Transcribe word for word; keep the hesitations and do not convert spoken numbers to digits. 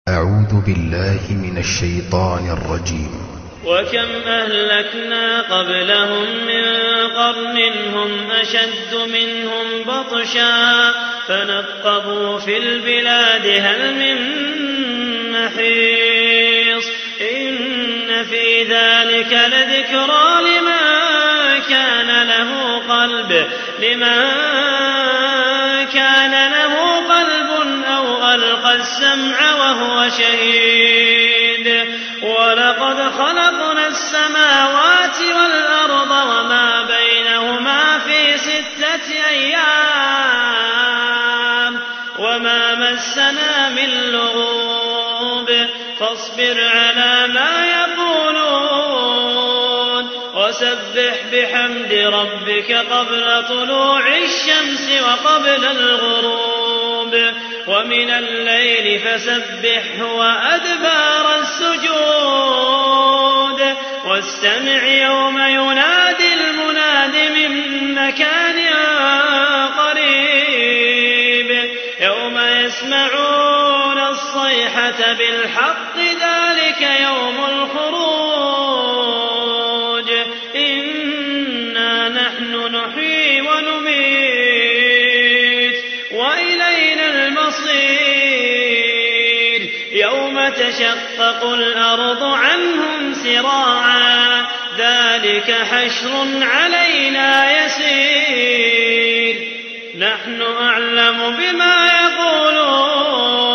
أعوذ بالله من الشيطان الرجيم. وكم أهلكنا قبلهم من قرن هم أشد منهم بطشا فنقبوا في البلاد هل من محيص إن في ذلك لذكرى لمن كان له قلب لمن كان له قلب أو ألقى السمع وهو شهيد ولقد خلقنا السماوات والأرض وما بينهما في ستة أيام وما مسنا من لغوب فاصبر على ما يقولون وسبح بحمد ربك قبل طلوع الشمس وقبل الغروب ومن الليل فسبحه وأدبار السجود واستمع يوم ينادي المناد من مكان قريب يوم يسمعون الصيحة بالحق ذلك يوم الخروج إنا نحن نحيي ونميت وإلينا المصير يوم تشقق الأرض عنهم سراعا ذلك حشر علينا يسير نحن أعلم بما يقولون